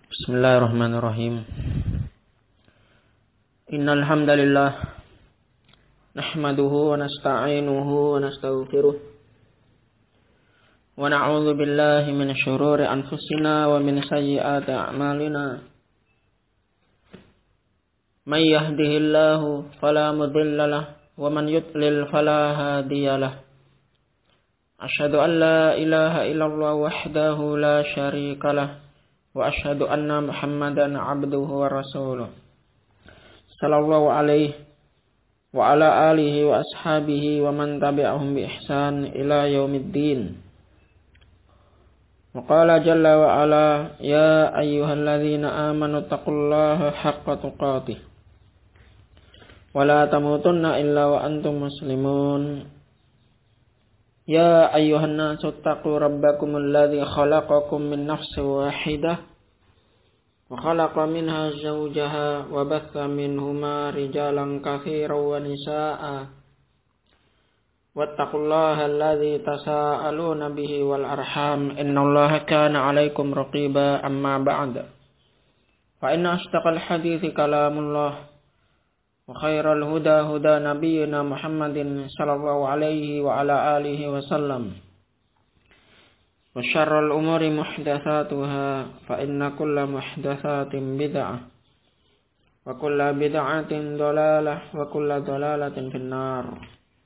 Bismillahirrahmanirrahim. Innal hamdalillah nahmaduhu wa nasta'inuhu wa nastaghfiruh wa na'udzu billahi min syururi anfusina wa min sayyiati a'malina. May yahdihillahu fala mudilla lahu wa man yudlil fala hadiya lahu. Asyhadu an la ilaha illallah wahdahu la syarika lahu wa asyhadu anna Muhammadan abduhu wa rasuluh. Sallallahu alaihi wa ala alihi wa ashabihi wa man tabi'ahum bi ihsan ila yaumiddin. Wa qala jalla wa ala ya ayyuhalladzina amanu taqullaha haqqa tuqatih wa la tamutunna illa wa antum muslimun. Ya ayyuhan nasu taqu rabbakumul ladzi khalaqakum min nafsin wahidah wa khalaqa minha zawjaha wa batha minhuma rijalan katsiran wa nisaa'a wattaqullaha alladzi tasaaluna bihi wal arham innallaha kana 'alaikum raqiba. Amma ba'd, fa inna ashtaqal hadithi kalamullah wa khairal huda huda nabiyyina Muhammadin sallallahu alaihi wa ala alihi wa sallam wa syarrul umuri muhdatsatuha fa inna kulla muhdatsatin bid'ah wa kulla bid'atin dhalalah wa kulla dhalalatin finnar.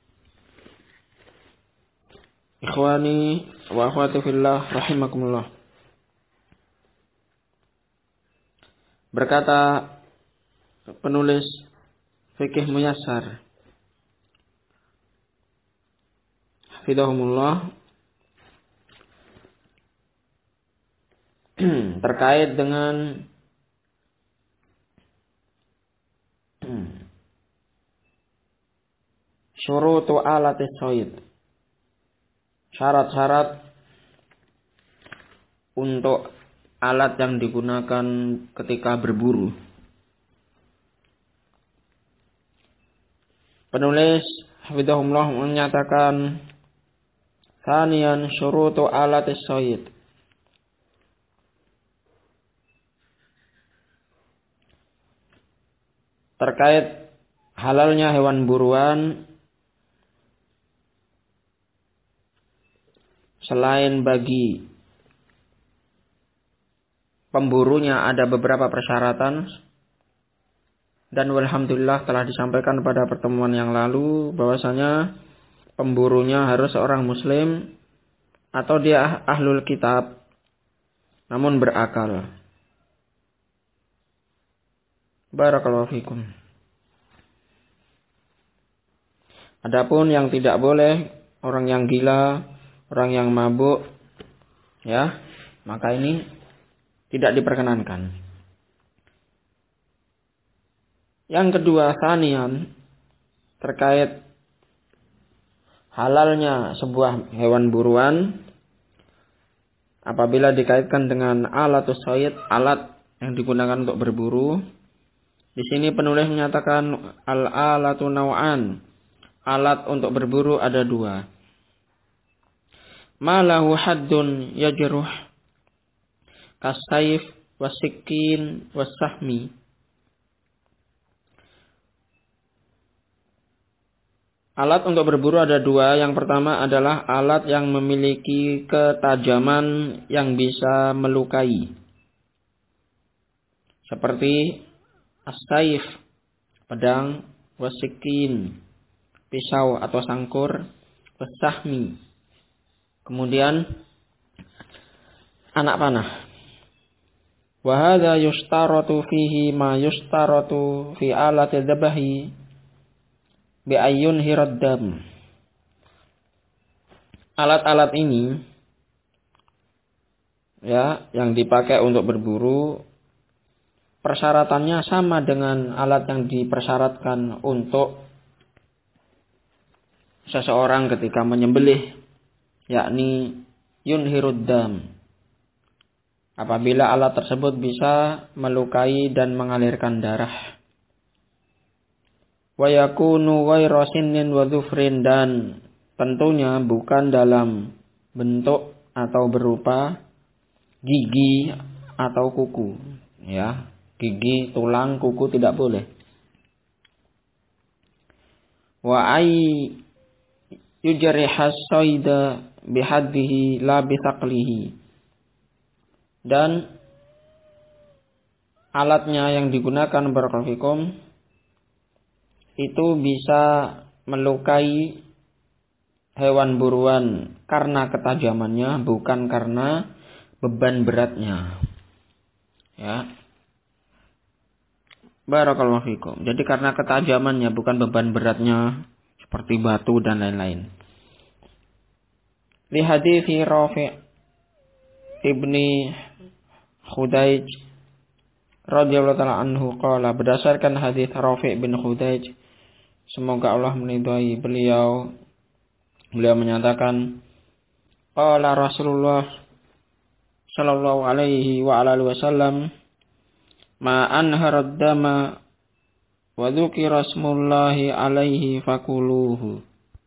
Ikhwani wa akhwati fillah rahimakumullah. Berkata penulis Fikih Muyassar hafidhahumullah terkait dengan syurutu alatis shayd, syarat-syarat untuk alat yang digunakan ketika berburu. Penulis hafidhahumullah menyatakan tsaniyan syurutu alatis shayd, terkait halalnya hewan buruan selain bagi pemburunya ada beberapa persyaratan. Dan walhamdulillah telah disampaikan pada pertemuan yang lalu bahwasanya pemburunya harus seorang muslim atau dia ahlul kitab namun berakal. Barakallahu fikum. Adapun yang tidak boleh, orang yang gila, orang yang mabuk, ya, maka ini tidak diperkenankan. Yang kedua, tsaniyan, terkait halalnya sebuah hewan buruan apabila dikaitkan dengan alatus shayd, alat yang digunakan untuk berburu. Di sini penulis menyatakan al-alatu naw'an, alat untuk berburu ada dua. Ma lahu haddun yajruh kasayf wasikkin wasahmi. Alat untuk berburu ada dua. Yang pertama adalah alat yang memiliki ketajaman yang bisa melukai. Seperti as-sayf, pedang, wasikin, pisau atau sangkur, wasahmi. Kemudian anak panah. Wa hadza yustaratu fihi ma yustaratu fi alati dzabahi bi ayyun hiraddam. Alat-alat ini ya yang dipakai untuk berburu persyaratannya sama dengan alat yang dipersyaratkan untuk seseorang ketika menyembelih, yakni yunhiruddam. Apabila alat tersebut bisa melukai dan mengalirkan darah. Wa yakunu ghairu sinnin wa dhufrin, dan tentunya bukan dalam bentuk atau berupa gigi atau kuku. Ya, gigi, tulang, kuku tidak boleh. Wa ay yujrihas sayda bihaddihi la bithaqlihi. Dan alatnya yang digunakan barakallahu fikum itu bisa melukai hewan buruan karena ketajamannya, bukan karena beban beratnya. Ya. Barakallahu fikum. Jadi karena ketajamannya, bukan beban beratnya seperti batu dan lain-lain. Li hadithi Rafi' ibni Khudaij radhiyallahu ta'ala anhu qala, berdasarkan hadis Rafi' bin Khudaij, semoga Allah meridhai beliau menyatakan, qala Rasulullah sallallahu alaihi wa alihi wasallam, ma anharad dama wa dzukira smullahi alaihi fakuluhu.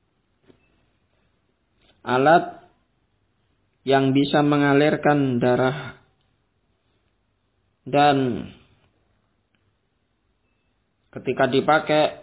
Alat yang bisa mengalirkan darah dan ketika dipakai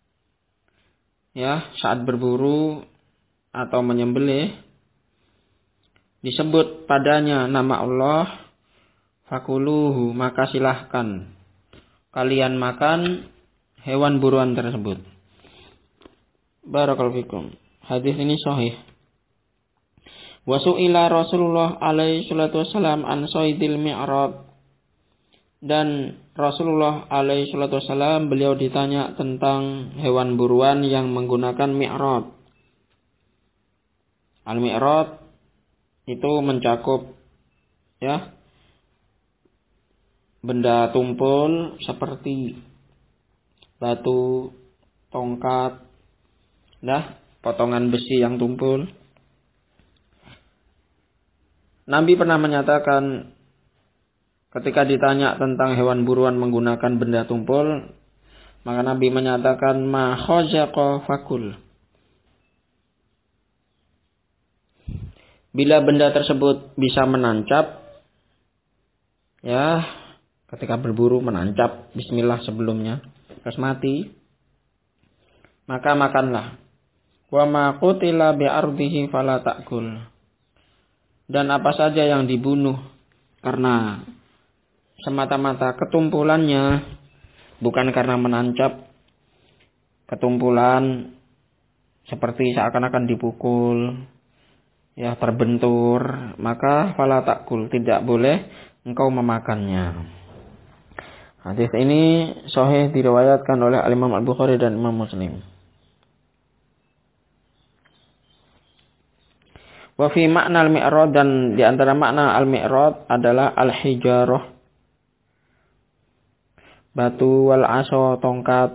ya saat berburu atau menyembelih disebut padanya nama Allah, fakuluhu, maka silahkan kalian makan hewan buruan tersebut. Barakallahu fikum. Hadis ini sahih. Wa su'ila Rasulullah alaihi salatu wasallam an saydil mi'rad. Dan Rasulullah alaihi salatu wasallam beliau ditanya tentang hewan buruan yang menggunakan mi'rad. Al-mi'rad itu mencakup ya benda tumpul seperti batu, tongkat, potongan besi yang tumpul. Nabi pernah menyatakan ketika ditanya tentang hewan buruan menggunakan benda tumpul, maka Nabi menyatakan ma khazaqa fakul. Bila benda tersebut bisa menancap, ya ketika berburu menancap, bismillah sebelumnya, terus mati, maka makanlah. Wa ma qutila bi ardihi fala ta'kul. Dan apa saja yang dibunuh karena semata-mata ketumpulannya, bukan karena menancap, ketumpulan seperti seakan-akan dipukul, ya terbentur, maka fala ta'kul, tidak boleh engkau memakannya. Hadis ini sahih diriwayatkan oleh Imam Al-Bukhari dan Imam Muslim. Wa fi makna al-mi'rad, dan di antara makna al-mi'rad adalah al-hijarah, batu, wal asa, tongkat,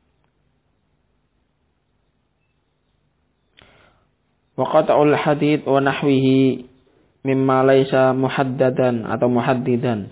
wa qat'ul hadid wa nahwihi mimma laisa muhaddadan atau muhaddidan,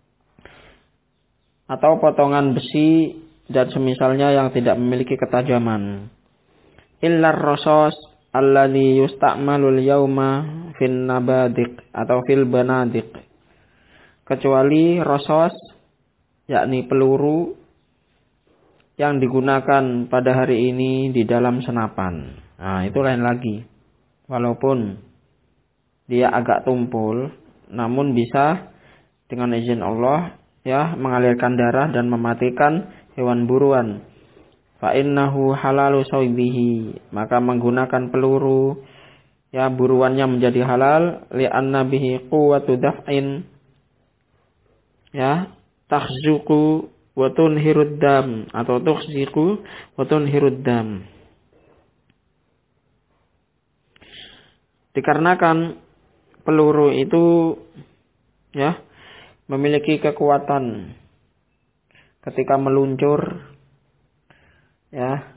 atau potongan besi dan semisalnya yang tidak memiliki ketajaman. Illar rasos alladhi yusta'malul yawma fin nabadik atau fil banadik, kecuali rasos yakni peluru yang digunakan pada hari ini di dalam senapan. Nah, itu lain lagi. Walaupun dia agak tumpul, namun bisa dengan izin Allah ya mengalirkan darah dan mematikan hewan buruan. Fa innahu halalu saybihi, maka menggunakan peluru ya buruannya menjadi halal, li anna bihi quwwatu daf'in ya takhzuqu wa tunhirud dam atau tukhziqu wa tunhirud dam. Dikarenakan peluru itu ya memiliki kekuatan ketika meluncur ya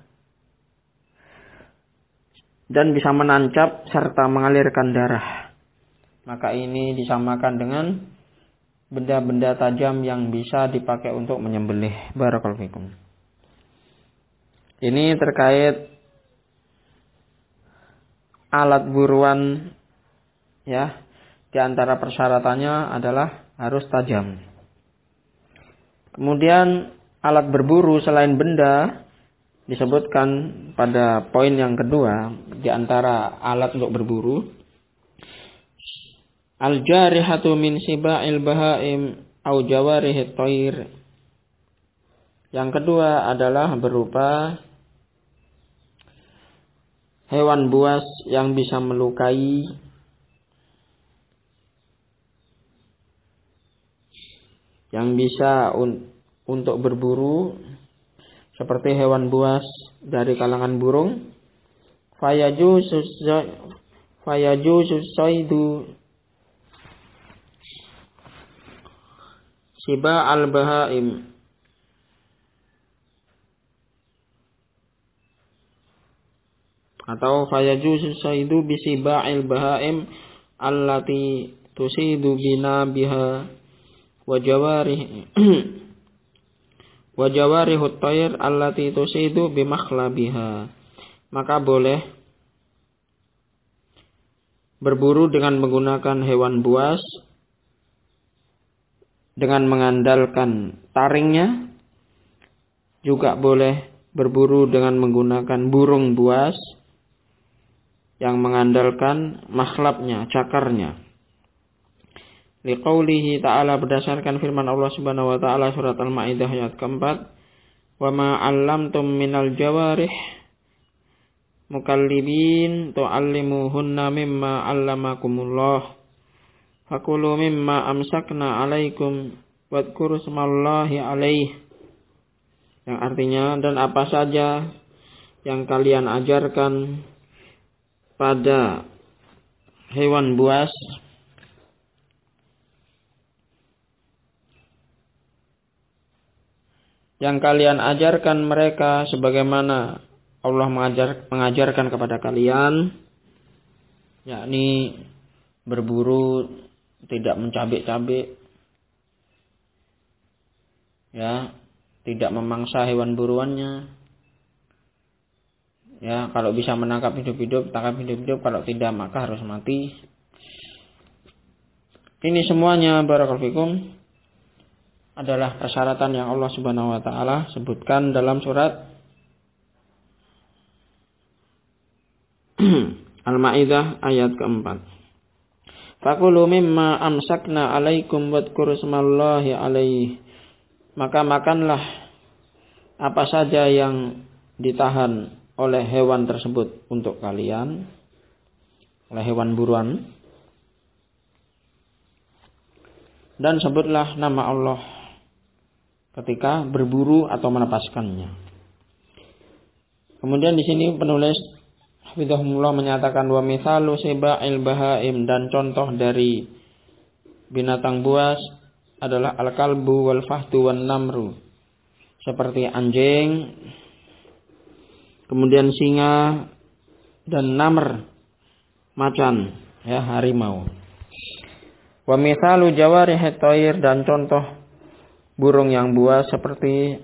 dan bisa menancap serta mengalirkan darah, maka ini disamakan dengan benda-benda tajam yang bisa dipakai untuk menyembelih. Barakallahu fikum. Ini terkait alat buruan ya, di antara persyaratannya adalah harus tajam. Kemudian alat berburu selain benda disebutkan pada poin yang kedua di antara alat untuk berburu. Al-jarihatu min siba'il bahaim au jawarihit thair. Yang kedua adalah berupa hewan buas yang bisa melukai, yang bisa untuk berburu, seperti hewan buas dari kalangan burung. Fayajuzu saidu siba al-bahaim, atau fayajuzu saidu bisiba'il bahaim allati tusidu bina biha wa jawarihut thair allati tusidu bimakhlabiha. Maka boleh berburu dengan menggunakan hewan buas dengan mengandalkan taringnya. Juga boleh berburu dengan menggunakan burung buas yang mengandalkan makhlabnya, cakarnya. Liqaulihi ta'ala, berdasarkan firman Allah Subhanahu wa taala surat Al-Maidah ayat keempat, "Wa ma 'allamtum minal jawarih mukallibin tu'allimuhunna mimma 'allamakumullah fakulu mimma amsakna 'alaikum wadhkuru smallahi 'alaihi." Yang artinya, dan apa saja yang kalian ajarkan pada hewan buas, yang kalian ajarkan mereka sebagaimana Allah mengajarkan kepada kalian, yakni berburu tidak mencabik-cabik, ya, tidak memangsa hewan buruannya, ya, kalau bisa menangkap hidup-hidup, tangkap hidup-hidup, kalau tidak maka harus mati. Ini semuanya barakallahu fikum adalah persyaratan yang Allah Subhanahu wa taala sebutkan dalam surat Al-Maidah ayat keempat. Fakulu mimma amsakna 'alaikum wadhkuru smallahi 'alaihi. Maka makanlah apa saja yang ditahan oleh hewan tersebut untuk kalian, oleh hewan buruan, dan sebutlah nama Allah ketika berburu atau melepaskannya. Kemudian di sini penulis hafizahumullah menyatakan wa mithalu siba'il bahaim, dan contoh dari binatang buas adalah al-kalbu wal fahdu wan namru, seperti anjing, kemudian singa, dan namr, macan, ya, harimau. Wa mithalu jawarihit thair, dan contoh burung yang buas seperti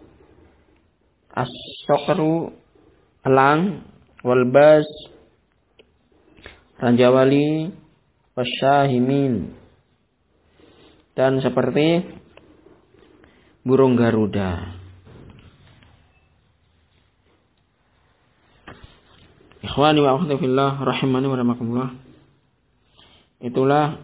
as-saqru, elang, wal baz, rajawali, wasyahimin, dan seperti burung garuda. Ikhwani wa akhwati fillah rahimani wa rahmakumullah. Itulah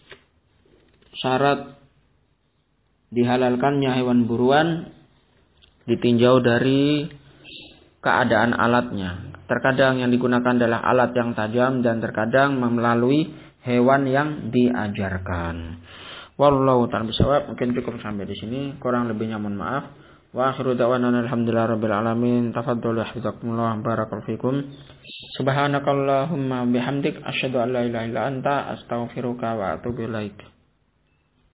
syarat dihalalkannya hewan buruan ditinjau dari keadaan alatnya. Terkadang yang digunakan adalah alat yang tajam, dan terkadang melalui hewan yang diajarkan. Wallahu ta'ala bishawab. Mungkin cukup sampai di sini, kurang lebihnya mohon maaf. Wa akhiru da'wana alhamdulillahirabbil alamin. Tafadhalu hafizakumullah, barakallahu fikum. Subhanakallahumma bihamdik asyhadu an la ilaha illa anta astaghfiruka wa atubu ilaik.